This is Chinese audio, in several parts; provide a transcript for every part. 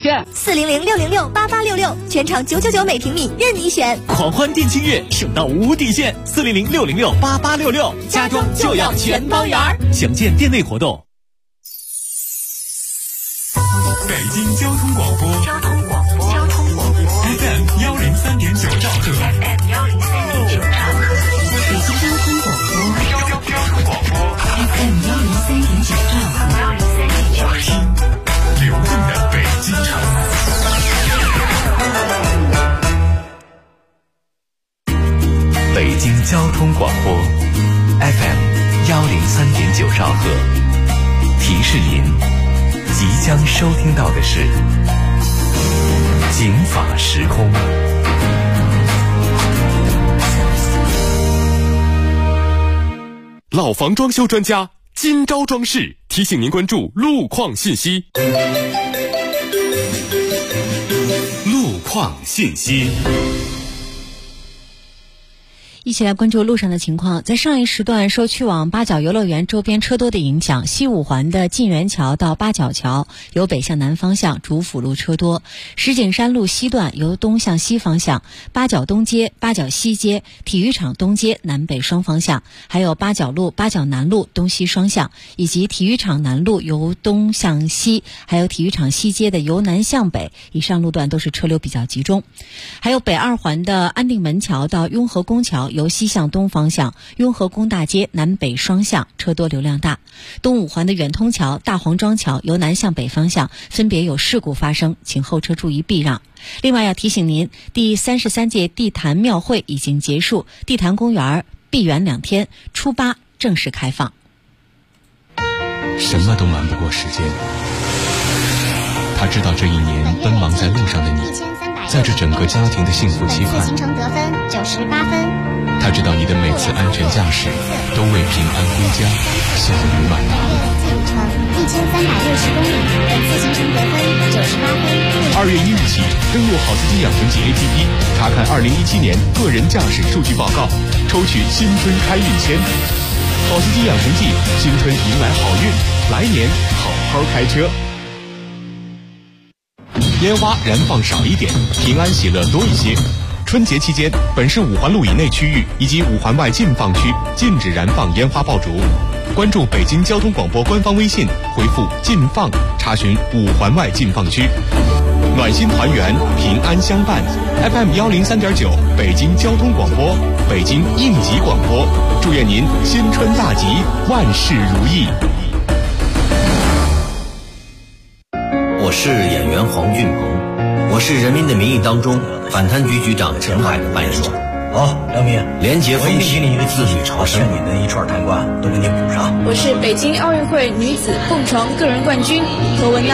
400-606-8866，全场999每平米，任你选。 狂欢店庆月，省到无底线，400-606-8866，家装就要全包圆儿。详见店内活动。 北京交通广播FM 103.9兆赫， 北京交通广播 FM 103.9兆赫， 流动的北京城。 北京交通广播 FM 103.9兆赫，提示您即将收听到的是警法时空。 老房装修专家金招装饰提醒您关注路况信息。路况信息。 一起来关注路上的情况。在上一时段，受去往八角游乐园周边车多的影响，西五环的晋源桥到八角桥由北向南方向主辅路车多；石景山路西段由东向西方向，八角东街、八角西街、体育场东街南北双方向，还有八角路、八角南路东西双向，以及体育场南路由东向西，还有体育场西街的由南向北，以上路段都是车流比较集中。还有北二环的安定门桥到雍和宫桥由西向东方向，雍和宫大街南北双向车多流量大。东五环的远通桥、大黄庄桥由南向北方向分别有事故发生，请后车注意避让。另外要提醒您，第33届地坛庙会已经结束，地坛公园闭园2天，初8正式开放。 什么都瞒不过时间，他知道这一年奔忙在路上的你，在这整个家庭的幸福期盼， 行程得分98分。 他知道你的每次安全驾驶都为平安归家效率满堂。 路程1360公里，本次行程得分98分。 2月1日起，登录好司机养成记 APP， 查看2017年个人驾驶数据报告，抽取新春开运签。好司机养成记，新春迎来好运，来年好好开车。烟花燃放少一点，平安喜乐多一些。春节期间，本市5环路以内区域以及5环外禁放区禁止燃放烟花爆竹。关注北京交通广播官方微信，回复“禁放”查询5环外禁放区。暖心团圆，平安相伴。FM 103.9，北京交通广播，北京应急广播，祝愿您新春大吉，万事如意。 我是演员黄俊鹏，我是《人民的名义》当中反贪局局长陈海的扮演者。 好，梁明， 廉洁风气，自律朝生，把你的一串贪官都给你补上。 我是北京奥运会女子蹦床个人冠军何文娜。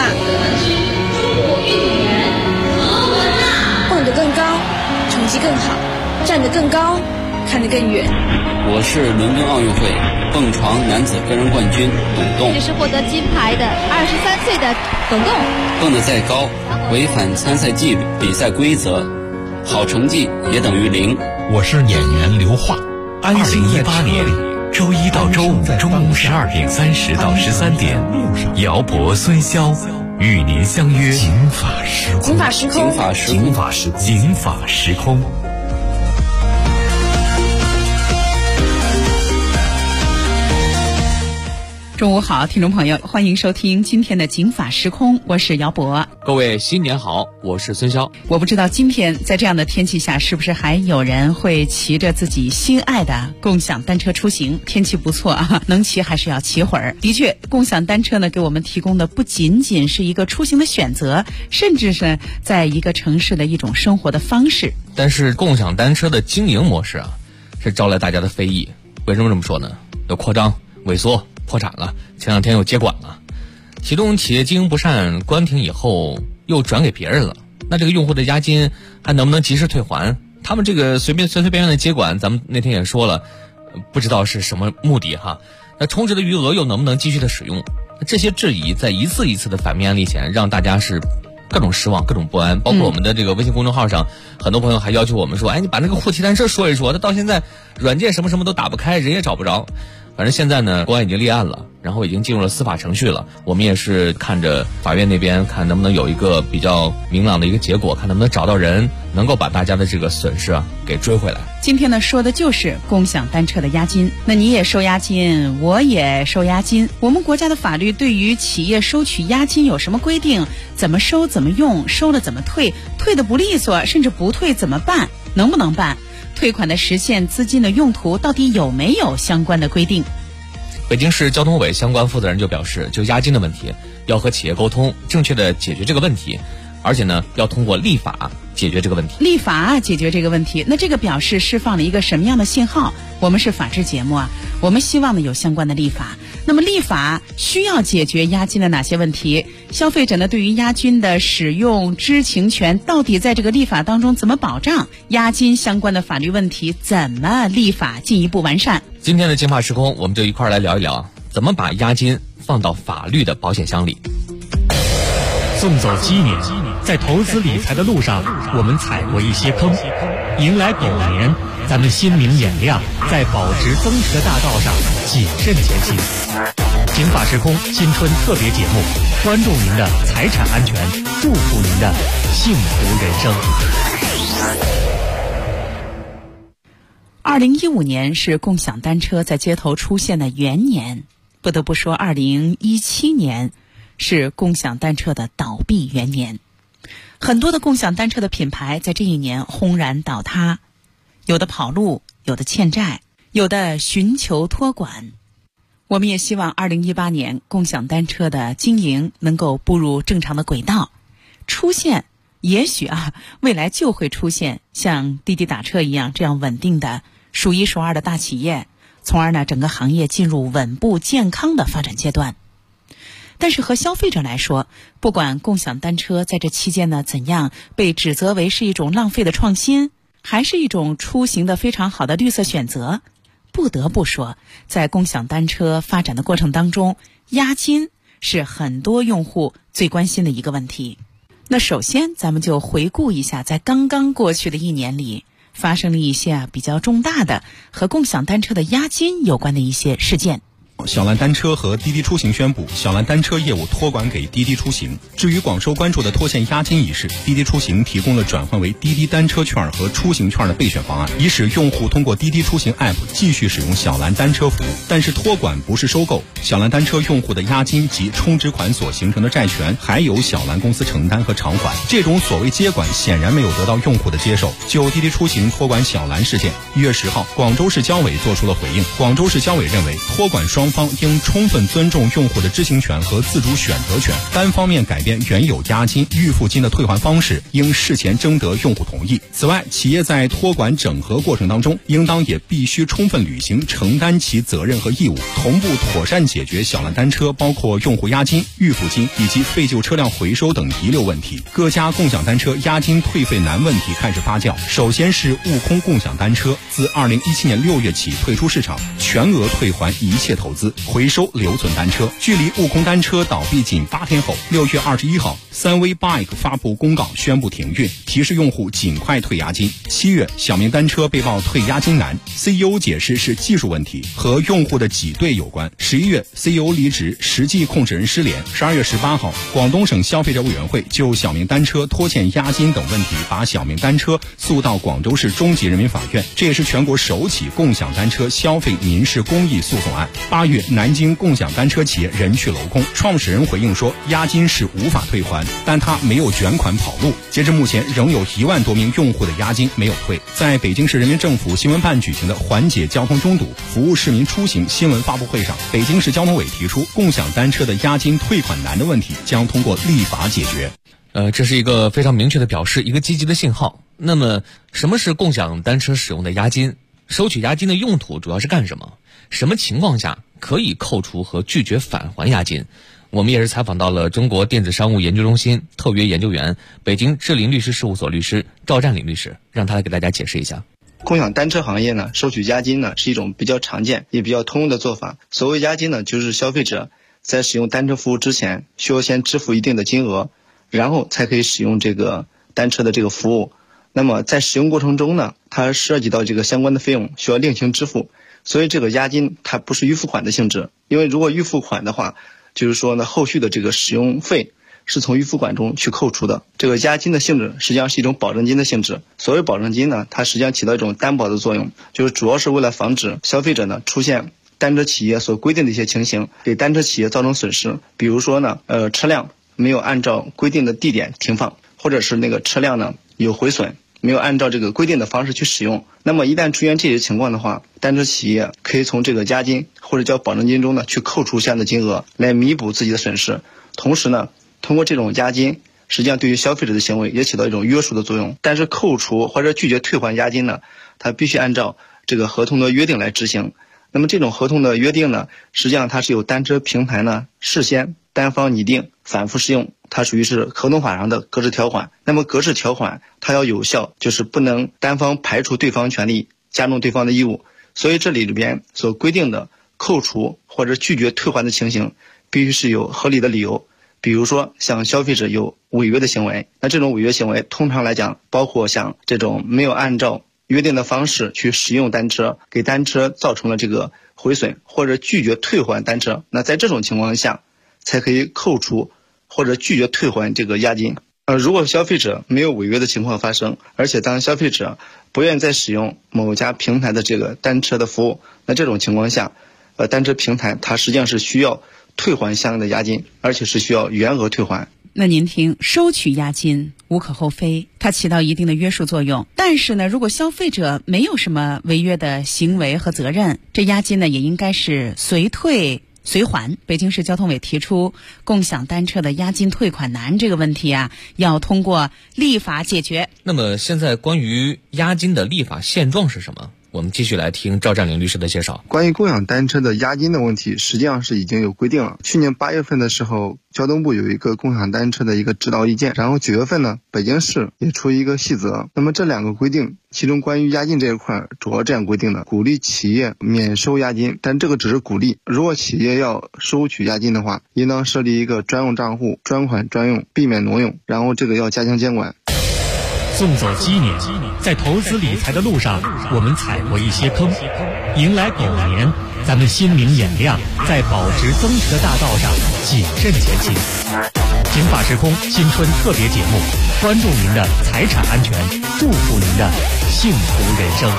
蹦得更高，成绩更好；站得更高，看得更远。 我是伦敦奥运会蹦床男子个人冠军董栋。 这是获得金牌的23岁的董栋。 蹦得再高，违反参赛纪律、比赛规则，好成绩也等于0。 我是演员刘桦。 2018年周一到周五中午12点30到13点，姚博、孙潇与您相约警法时空。 警法时空， 警法时空，警法时空，警法时空。 中午好，听众朋友，欢迎收听今天的警法时空，我是姚博。 各位新年好，我是孙潇。 我不知道今天在这样的天气下，是不是还有人会骑着自己心爱的共享单车出行？天气不错啊，能骑还是要骑会儿。的确，共享单车呢，给我们提供的不仅仅是一个出行的选择，甚至是在一个城市的一种生活的方式。 但是共享单车的经营模式啊，是招来大家的非议。为什么这么说呢？有扩张、萎缩、破产了，前2天又接管了。启动企业经营不善，关停以后又转给别人了，那这个用户的押金还能不能及时退还？他们这个随便的接管，咱们那天也说了，不知道是什么目的哈。那充值的余额又能不能继续的使用？这些质疑在一次一次的反面案例前，让大家是各种失望、各种不安。包括我们的这个微信公众号上，很多朋友还要求我们说，哎，你把那个户籍单车说一说，他到现在软件什么都打不开，人也找不着。 反正现在呢，公安已经立案了，然后已经进入了司法程序了。我们也是看着法院那边看能不能有一个比较明朗的一个结果，看能不能找到人，能够把大家的这个损失给追回来。 今天呢说的就是共享单车的押金。那你也收押金，我也收押金。我们国家的法律对于企业收取押金有什么规定？怎么收？怎么用？收了怎么退？退的不利索，甚至不退怎么办？能不能办？退款的时限、资金的用途到底有没有相关的规定？ 北京市交通委相关负责人就表示，就押金的问题要和企业沟通，正确的解决这个问题，而且呢要通过立法解决这个问题。 立法解决这个问题，那这个表示释放了一个什么样的信号？我们是法治节目我们希望呢有相关的立法。那么立法需要解决押金的哪些问题？消费者呢对于押金的使用知情权到底在这个立法当中怎么保障？押金相关的法律问题怎么立法进一步完善？ 今天的金法时空，我们就一块来聊一聊怎么把押金放到法律的保险箱里。 送走鸡年，在投资理财的路上，我们踩过一些坑，迎来狗年，咱们心明眼亮，在保值增值的大道上谨慎前行。金法时空新春特别节目，关注您的财产安全，祝福您的幸福人生。 2015年是共享单车在街头出现的元年，不得不说2017年是共享单车的倒闭元年。很多的共享单车的品牌在这一年轰然倒塌，有的跑路，有的欠债，有的寻求托管。我们也希望2018年共享单车的经营能够步入正常的轨道，出现也许未来就会出现像滴滴打车一样这样稳定的数一数二的大企业，从而呢整个行业进入稳步健康的发展阶段。但是和消费者来说，不管共享单车在这期间呢怎样被指责为是一种浪费的创新，还是一种出行的非常好的绿色选择，不得不说，在共享单车发展的过程当中，押金是很多用户最关心的一个问题。那首先咱们就回顾一下在刚刚过去的一年里发生了一些比较重大的和共享单车的押金有关的一些事件。 小蓝单车和滴滴出行宣布，小蓝单车业务托管给滴滴出行。至于广受关注的拖欠押金一事，滴滴出行提供了转换为滴滴单车券和出行券的备选方案，以使用户通过滴滴出行 App 继续使用小蓝单车服务。但是托管不是收购，小蓝单车用户的押金及充值款所形成的债权还由小蓝公司承担和偿还。这种所谓接管显然没有得到用户的接受。就滴滴出行托管小蓝事件，1月10号，广州市交委作出了回应。广州市交委认为，托管双方应充分尊重用户的知情权和自主选择权，单方面改变原有押金、预付金的退还方式，应事前征得用户同意。此外，企业在托管整合过程当中，应当也必须充分履行承担其责任和义务，同步妥善解决小蓝单车包括用户押金、预付金以及废旧车辆回收等遗留问题。各家共享单车押金退费难问题开始发酵。首先是悟空共享单车，自2017年6月起退出市场，全额退还一切投资，回收留存单车。距离悟空单车倒闭仅8天后，6月21号，3V Bike 发布公告宣布停运，提示用户尽快退押金。7月，小明单车被曝退押金难， CEO 解释是技术问题，和用户的挤兑有关。11月 CEO 离职，实际控制人失联。12月18号，广东省消费者委员会就小明单车拖欠押金等问题，把小明单车诉到广州市中级人民法院，这也是全国首起共享单车消费民事公益诉讼案。8月，南京共享单车企业人去楼空，创始人回应说，押金是无法退还，但他没有卷款跑路。截至目前，仍有1万多名用户的押金没有退。在北京市人民政府新闻办举行的缓解交通拥堵、服务市民出行新闻发布会上，北京市交通委提出，共享单车的押金退款难的问题将通过立法解决。 这是一个非常明确的表示，一个积极的信号。那么，什么是共享单车使用的押金？收取押金的用途主要是干什么？什么情况下可以扣除和拒绝返还押金？我们也是采访到了中国电子商务研究中心特约研究员、北京智林律师事务所律师赵占领律师，让他来给大家解释一下。 共享单车行业呢，收取押金呢是一种比较常见也比较通用的做法。所谓押金呢，就是消费者在使用单车服务之前，需要先支付一定的金额，然后才可以使用这个单车的这个服务。那么在使用过程中呢，它涉及到这个相关的费用需要另行支付， 所以这个押金它不是预付款的性质，因为如果预付款的话，就是说呢，后续的这个使用费是从预付款中去扣除的。这个押金的性质实际上是一种保证金的性质。所谓保证金呢，它实际上起到一种担保的作用，就是主要是为了防止消费者呢出现单车企业所规定的一些情形，给单车企业造成损失。比如说呢，车辆没有按照规定的地点停放，或者是那个车辆呢有毁损，没有按照这个规定的方式去使用。那么一旦出现这些情况的话，单车企业可以从这个押金或者叫保证金中呢去扣除相应的金额，来弥补自己的损失。同时呢，通过这种押金，实际上对于消费者的行为也起到一种约束的作用。但是扣除或者拒绝退还押金呢，它必须按照这个合同的约定来执行。那么这种合同的约定呢，实际上它是由单车平台呢事先单方拟定，反复适用，它属于是合同法上的格式条款。那么格式条款它要有效，就是不能单方排除对方权利，加重对方的义务。所以这里边所规定的扣除或者拒绝退还的情形，必须是有合理的理由。比如说像消费者有违约的行为，那这种违约行为通常来讲包括像这种没有按照约定的方式去使用单车，给单车造成了这个毁损，或者拒绝退还单车，那在这种情况下才可以扣除或者拒绝退还这个押金。如果消费者没有违约的情况发生，而且当消费者不愿意再使用某家平台的这个单车的服务，那这种情况下单车平台它实际上是需要退还相应的押金，而且是需要原额退还。 那您听，收取押金无可厚非，它起到一定的约束作用。但是呢，如果消费者没有什么违约的行为和责任，这押金呢也应该是随退随还。北京市交通委提出，共享单车的押金退款难这个问题啊，要通过立法解决。 那么现在关于押金的立法现状是什么？我们继续来听赵占领律师的介绍。 关于共享单车的押金的问题，实际上是已经有规定了。去年8月份的时候，交通部有一个共享单车的一个指导意见，然后9月份呢，北京市也出一个细则。那么这两个规定，其中关于押金这一块主要这样规定的，鼓励企业免收押金，但这个只是鼓励。如果企业要收取押金的话，应当设立一个专用账户，专款专用，避免挪用，然后这个要加强监管。 送走鸡年，在投资理财的路上，我们踩过一些坑，迎来狗年，咱们心明眼亮，在保值增值的大道上谨慎前行。警法时空新春特别节目，关注您的财产安全，祝福您的幸福人生。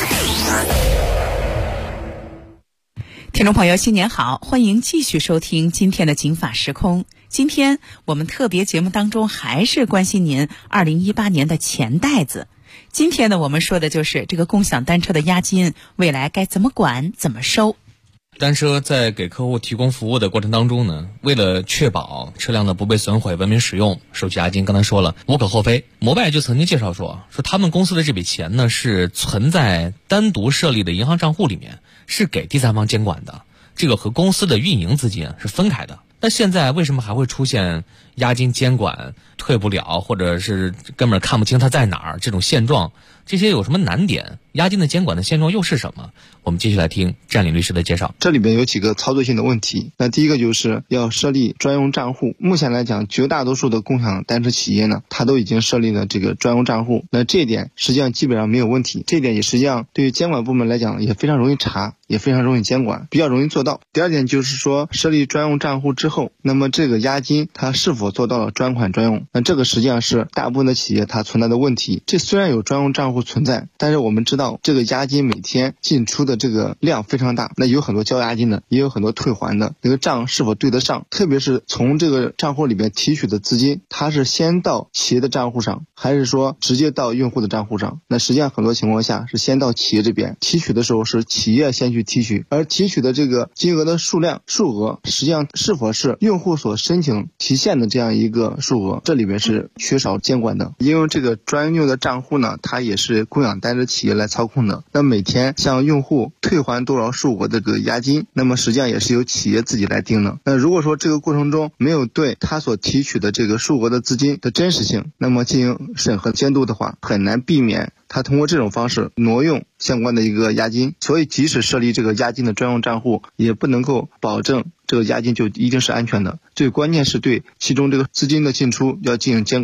听众朋友，新年好，欢迎继续收听今天的警法时空。今天我们特别节目当中还是关心您2018年的钱袋子。今天呢，我们说的就是这个共享单车的押金未来该怎么管怎么收。 单车在给客户提供服务的过程当中呢，为了确保车辆的不被损毁、文明使用，收取押金刚才说了无可厚非。摩拜就曾经介绍说他们公司的这笔钱呢是存在单独设立的银行账户里面，是给第三方监管的，这个和公司的运营资金是分开的。那现在为什么还会出现押金监管退不了，或者是根本看不清它在哪儿这种现状？这些有什么难点？押金的监管的现状又是什么？我们继续来听占领律师的介绍。 这里边有几个操作性的问题。那第一个就是要设立专用账户。目前来讲，绝大多数的共享单车企业呢，它都已经设立了这个专用账户。那这一点实际上基本上没有问题。这一点也实际上对于监管部门来讲也非常容易查，也非常容易监管，比较容易做到。第二点就是说，设立专用账户之后，那么这个押金它是否做到了专款专用？那这个实际上是大部分的企业它存在的问题。这虽然有专用账户存在，但是我们知道这个押金每天进出的这个量非常大，那有很多交押金的，也有很多退还的，这个账是否对得上？特别是从这个账户里边提取的资金，它是先到企业的账户上，还是说直接到用户的账户上？那实际上很多情况下是先到企业这边提取的时候，是企业先去提取，而提取的这个金额的数额，实际上是否是用户所申请提现的这样一个数额，这里边是缺少监管的。因为这个专用的账户呢，它也是共享单车企业来操控的。那每天向用户退还多少数额的这个押金，那么实际上也是由企业自己来定的。那如果说这个过程中没有对他所提取的这个数额的资金的真实性，那么进行审核监督的话，很难避免他通过这种方式挪用相关的一个押金。所以即使设立这个押金的专用账户，也不能够保证这个押金就一定是安全的。最关键是对其中这个资金的进出要进行监管。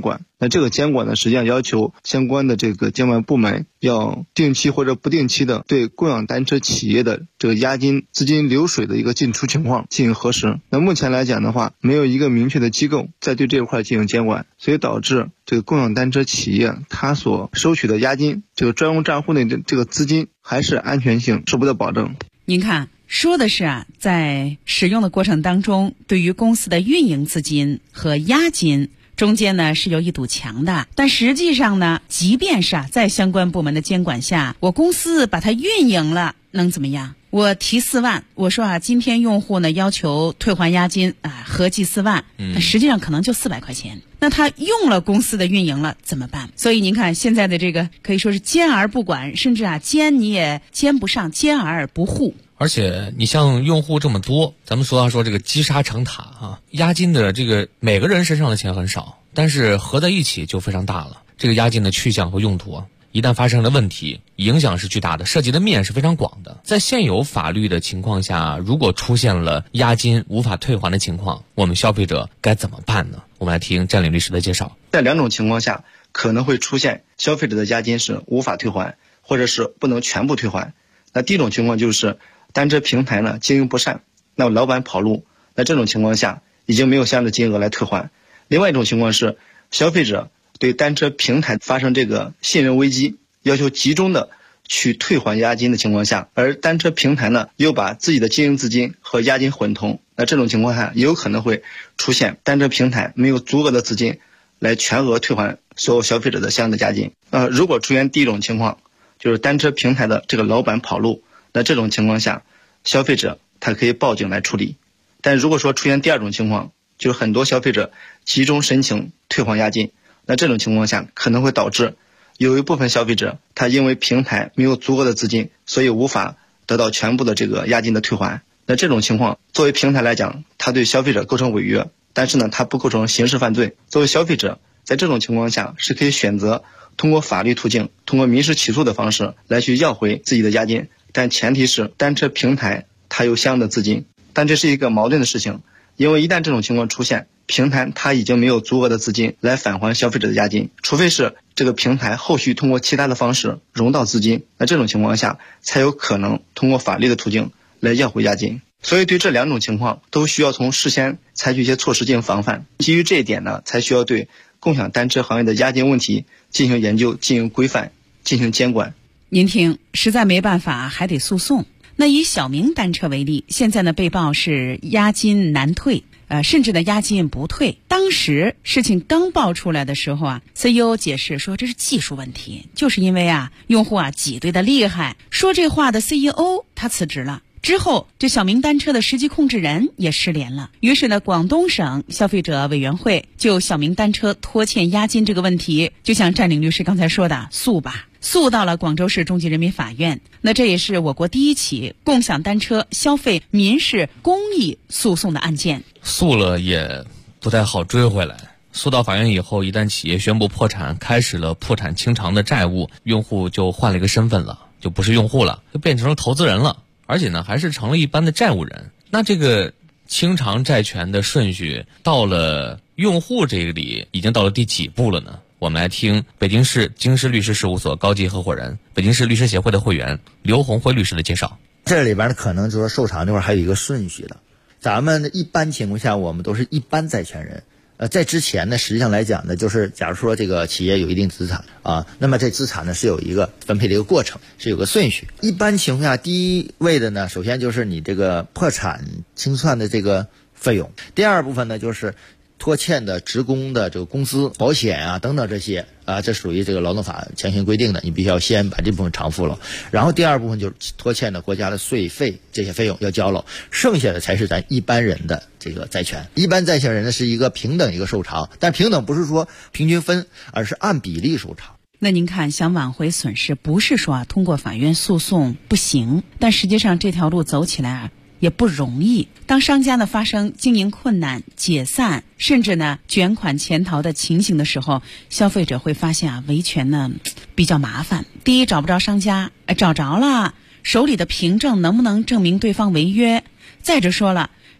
那这个监管呢，实际上要求相关的这个监管部门要定期或者不定期的对共享单车企业的这个押金资金流水的一个进出情况进行核实。那目前来讲的话，没有一个明确的机构在对这一块进行监管，所以导致这个共享单车企业它所收取的押金，这个专用账户内的这个资金还是安全性受不到保证。 您看，说的是在使用的过程当中，对于公司的运营资金和押金中间呢是有一堵墙的，但实际上呢，即便是在相关部门的监管下，我公司把它运营了，能怎么样？我提4万，我说今天用户呢要求退还押金合计4万，那实际上可能就400块钱。那他用了公司的运营了怎么办？所以您看现在的这个可以说是兼而不管，甚至兼你也兼不上，兼而不护。 而且你像用户这么多，咱们说这个积沙成塔押金的这个每个人身上的钱很少，但是合在一起就非常大了。这个押金的去向和用途一旦发生了问题，影响是巨大的，涉及的面是非常广的。在现有法律的情况下，如果出现了押金无法退还的情况，我们消费者该怎么办呢？我们来听占领律师的介绍。 在2种情况下可能会出现消费者的押金是无法退还，或者是不能全部退还。那第一种情况就是单车平台呢经营不善，那老板跑路，那这种情况下已经没有相应的金额来退还。另外一种情况是消费者对单车平台发生这个信任危机，要求集中的去退还押金的情况下，而单车平台呢又把自己的经营资金和押金混同，那这种情况下也有可能会出现单车平台没有足额的资金来全额退还所有消费者的相应的押金。如果出现第一种情况，就是单车平台的这个老板跑路，那这种情况下消费者他可以报警来处理。但如果说出现第2种情况，就是很多消费者集中申请退还押金，那这种情况下可能会导致有一部分消费者他因为平台没有足够的资金，所以无法得到全部的这个押金的退还。那这种情况作为平台来讲，他对消费者构成违约，但是呢他不构成刑事犯罪。作为消费者在这种情况下是可以选择通过法律途径，通过民事起诉的方式来去要回自己的押金，但前提是单车平台它有相应的资金。但这是一个矛盾的事情，因为一旦这种情况出现，平台它已经没有足额的资金来返还消费者的押金，除非是这个平台后续通过其他的方式融到资金，那这种情况下才有可能通过法律的途径来要回押金。所以对这2种情况都需要从事先采取一些措施进行防范。基于这一点呢，才需要对共享单车行业的押金问题进行研究、进行规范、进行监管。 您听，实在没办法还得诉讼。那以小明单车为例，现在呢被曝是押金难退，甚至呢押金不退。当时事情刚爆出来的时候CEO 解释说这是技术问题，就是因为用户挤兑的厉害。说这话的 CEO 他辞职了。之后，这小明单车的实际控制人也失联了。于是呢，广东省消费者委员会就小明单车拖欠押金这个问题，就像占领律师刚才说的，诉到了广州市中级人民法院。那这也是我国第1起共享单车消费民事公益诉讼的案件。 诉了也不太好追回来。诉到法院以后，一旦企业宣布破产，开始了破产清偿的债务，用户就换了一个身份了，就不是用户了，就变成了投资人了。而且呢，还是成了一般的债务人。那这个清偿债权的顺序到了用户这里，已经到了第几步了呢？我们来听北京市京师律师事务所高级合伙人、北京市律师协会的会员刘红辉律师的介绍。 这里边呢，可能就是说受偿这块还有一个顺序的。咱们一般情况下，我们都是一般债权人。在之前呢，实际上来讲呢，就是假如说这个企业有一定资产那么这资产呢是有一个分配的一个过程，是有个顺序。一般情况下，第一位的呢，首先就是你这个破产清算的这个费用，第2部分呢就是拖欠的职工的这个工资、保险等等这些这属于这个劳动法强行规定的，你必须要先把这部分偿付了。然后第2部分就是拖欠的国家的税费，这些费用要交了，剩下的才是咱一般人的这个债权。一般债权人呢是一个平等一个受偿，但平等不是说平均分，而是按比例受偿。 那您看，想挽回损失，不是说通过法院诉讼不行，但实际上这条路走起来也不容易。当商家呢发生经营困难、解散，甚至呢卷款潜逃的情形的时候，消费者会发现维权呢比较麻烦。第一，找不着商家，找着了，手里的凭证能不能证明对方违约？再者说了，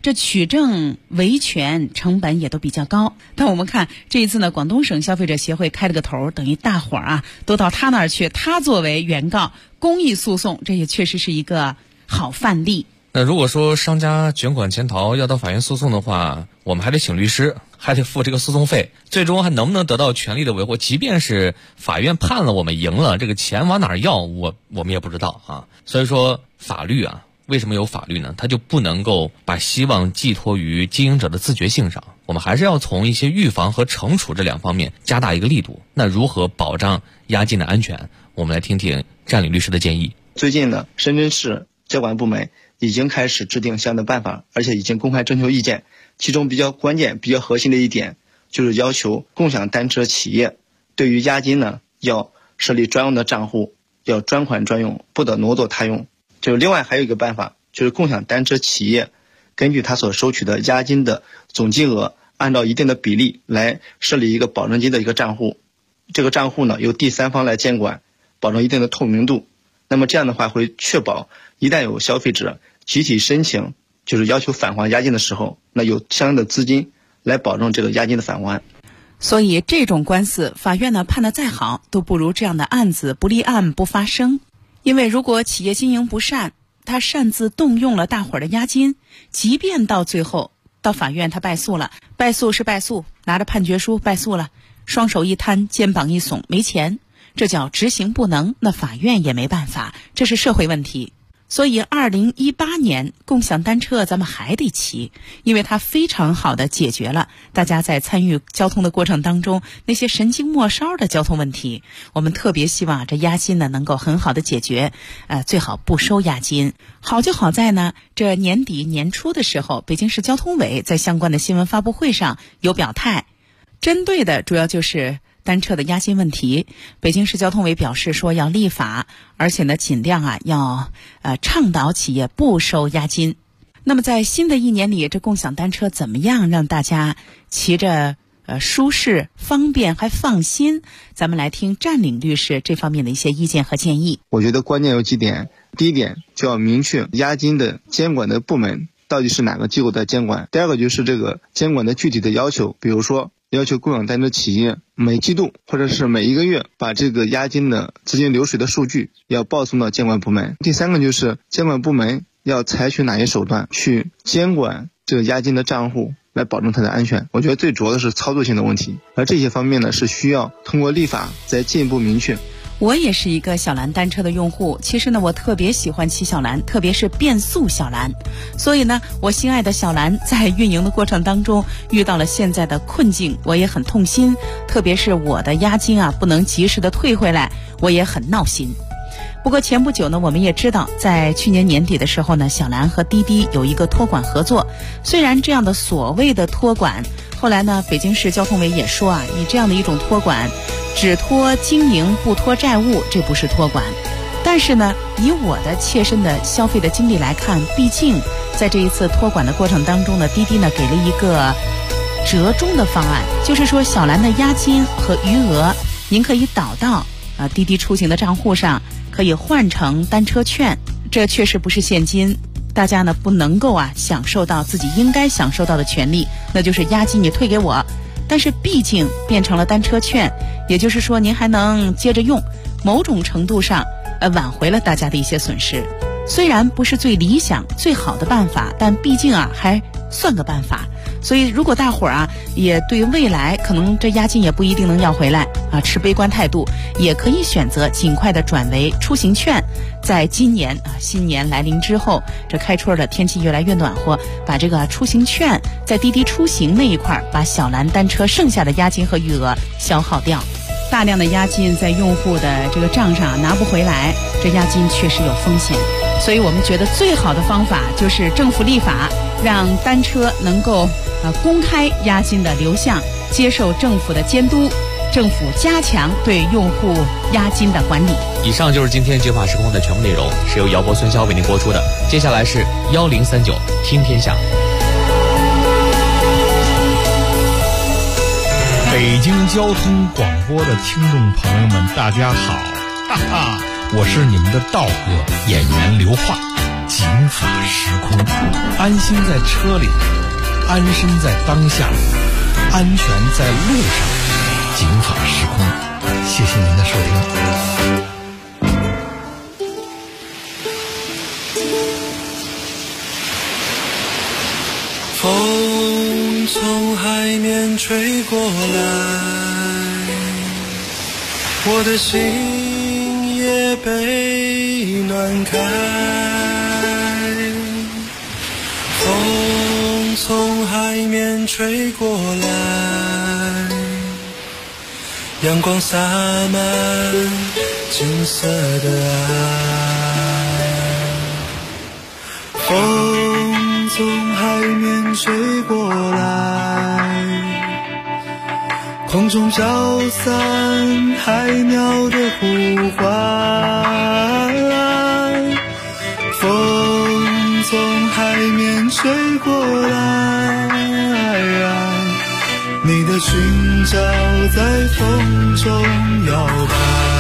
这取证维权成本也都比较高。但我们看这一次呢，广东省消费者协会开了个头，等于大伙儿都到他那儿去，他作为原告，公益诉讼，这也确实是一个好范例。 那如果说商家卷款潜逃要到法院诉讼的话，我们还得请律师，还得付这个诉讼费，最终还能不能得到权利的维护，即便是法院判了我们赢了，这个钱往哪儿要我们也不知道啊。所以说法律为什么有法律呢？它就不能够把希望寄托于经营者的自觉性上，我们还是要从一些预防和惩处这两方面加大一个力度。那如何保障押金的安全？我们来听听占领律师的建议。 最近呢，深圳市交管部门已经开始制定相应的办法，而且已经公开征求意见。其中比较关键、比较核心的一点，就是要求共享单车企业对于押金呢，要设立专用的账户，要专款专用，不得挪作他用。就是另外还有一个办法，就是共享单车企业根据他所收取的押金的总金额，按照一定的比例来设立一个保证金的一个账户。这个账户呢，由第三方来监管，保证一定的透明度。那么这样的话会确保一旦有消费者集体申请就是要求返还押金的时候，那有相应的资金来保证这个押金的返还。 所以这种官司法院呢判得再好，都不如这样的案子不立案不发生。因为如果企业经营不善，他擅自动用了大伙儿的押金，即便到最后到法院他败诉了，败诉是败诉，拿着判决书败诉了，双手一摊，肩膀一耸，没钱，这叫执行不能，那法院也没办法，这是社会问题。所以2018年共享单车咱们还得骑，因为它非常好的解决了大家在参与交通的过程当中那些神经末梢的交通问题。我们特别希望这押金呢能够很好的解决，最好不收押金。好就好在呢，这年底年初的时候，北京市交通委在相关的新闻发布会上有表态，针对的主要就是单车的押金问题。北京市交通委表示说要立法，而且呢尽量要倡导企业不收押金。那么在新的一年里，这共享单车怎么样让大家骑着舒适方便还放心？咱们来听占领律师这方面的一些意见和建议。 我觉得关键有几点。第一点，就要明确押金的监管的部门到底是哪个机构在监管。第二个就是这个监管的具体的要求，比如说要求共享单车企业每季度或者是每一个月把这个押金的资金流水的数据要报送到监管部门。第三个就是监管部门要采取哪些手段去监管这个押金的账户，来保证它的安全。我觉得最主要的是操作性的问题，而这些方面呢是需要通过立法再进一步明确。 我也是一个小蓝单车的用户，其实呢我特别喜欢骑小蓝，特别是变速小蓝。所以呢我心爱的小蓝在运营的过程当中遇到了现在的困境，我也很痛心，特别是我的押金不能及时的退回来，我也很闹心。不过前不久呢，我们也知道在去年年底的时候呢，小蓝和滴滴有一个托管合作。虽然这样的所谓的托管，后来呢北京市交通委也说你这样的一种托管只托经营不托债务，这不是托管。但是呢以我的切身的消费的经历来看，毕竟在这一次托管的过程当中呢，滴滴呢给了一个折中的方案，就是说小蓝的押金和余额您可以导到滴滴出行的账户上，可以换成单车券，这确实不是现金。大家呢不能够享受到自己应该享受到的权利，那就是押金你退给我，但是毕竟变成了单车券，也就是说您还能接着用，某种程度上挽回了大家的一些损失。虽然不是最理想最好的办法，但毕竟还算个办法。所以如果大伙儿也对未来可能这押金也不一定能要回来持悲观态度，也可以选择尽快的转为出行券。在今年新年来临之后，这开春的天气越来越暖和，把这个出行券在滴滴出行那一块把小蓝单车剩下的押金和余额消耗掉。大量的押金在用户的这个账上拿不回来，这押金确实有风险。所以我们觉得最好的方法就是政府立法，让单车能够公开押金的流向，接受政府的监督，政府加强对用户押金的管理。 以上就是今天觉法时空的全部内容，是由姚博、孙潇为您播出的。接下来是1039听天下。 北京交通广播的听众朋友们，大家好，哈哈，我是你们的道哥演员刘化。 警法时空，安心在车里，安身在当下，安全在路上。警法时空，谢谢您的收听。 风从海面吹过来，我的心也被暖开。风从海面吹过来，阳光洒满金色的爱。风从海面吹过来，空中飘散海鸟的呼唤。风从海面吹过来，你的裙角在风中摇摆。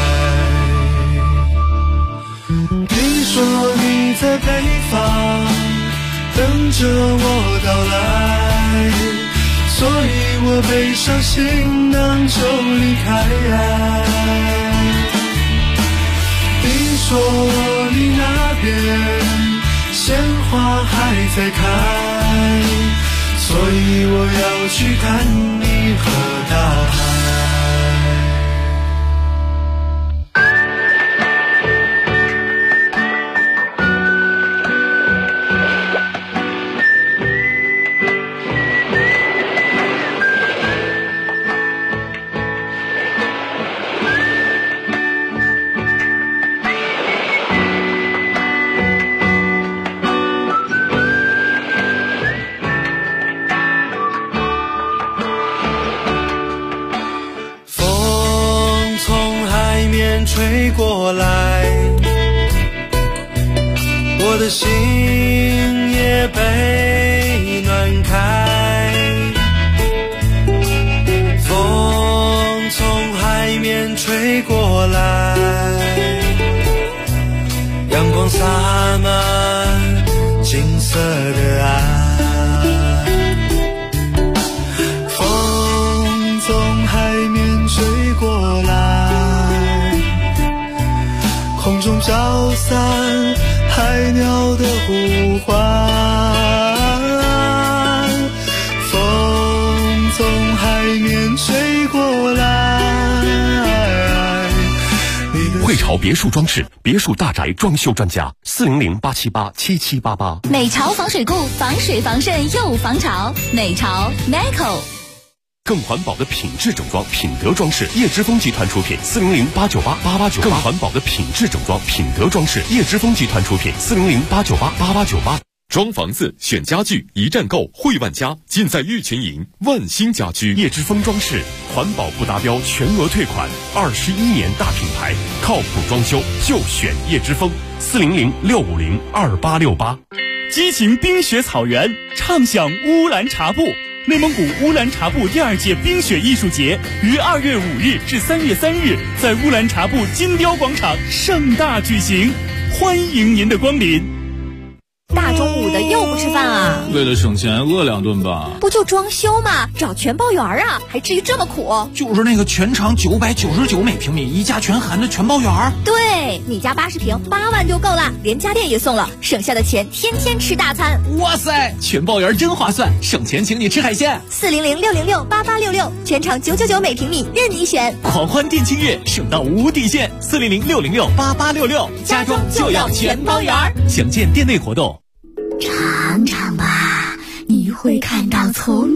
你说你在北方等着我到来，所以我背上行囊就离开。你说你那边鲜花还在开，所以我要去看你和大海。吹过来，我的心也被暖开。风从海面吹过来，阳光洒满金色的爱。风从海面吹过来，空中飘散海鸟的呼唤。风从海面吹过来， 汇潮别墅装饰，别墅大宅装修专家，400-878-7788。 美潮防水固，防水防渗又防潮。美潮 Meco。 更环保的品质整装，品德装饰，叶之峰集团出品，400-898-8898。更环保的品质整装，品德装饰，叶之峰集团出品，400-898-8898。装房子选家具，一站购汇万家，尽在玉群营万兴家居。叶之峰装饰，环保不达标全额退款，21年大品牌，靠谱装修就选叶之峰，400-650-2868。 激情冰雪草原，畅享乌兰察布。内蒙古乌兰察布第2届冰雪艺术节于2月5日至3月3日在乌兰察布金雕广场盛大举行，欢迎您的光临。 大中午的又不吃饭啊？ 为了省钱饿2顿吧。 不就装修吗？找全包园啊，还至于这么苦？ 就是那个全长999每平米，一家全含的全包园。 对，你家80平8万就够了，连家电也送了，省下的钱天天吃大餐。 哇塞，全包园真划算，省钱请你吃海鲜。 400-606-8866，全场999每平米，任你选。 狂欢店庆月，省到无底线。400-606-8866，家装就要全包园。详见店内活动。 尝尝吧，你会看到从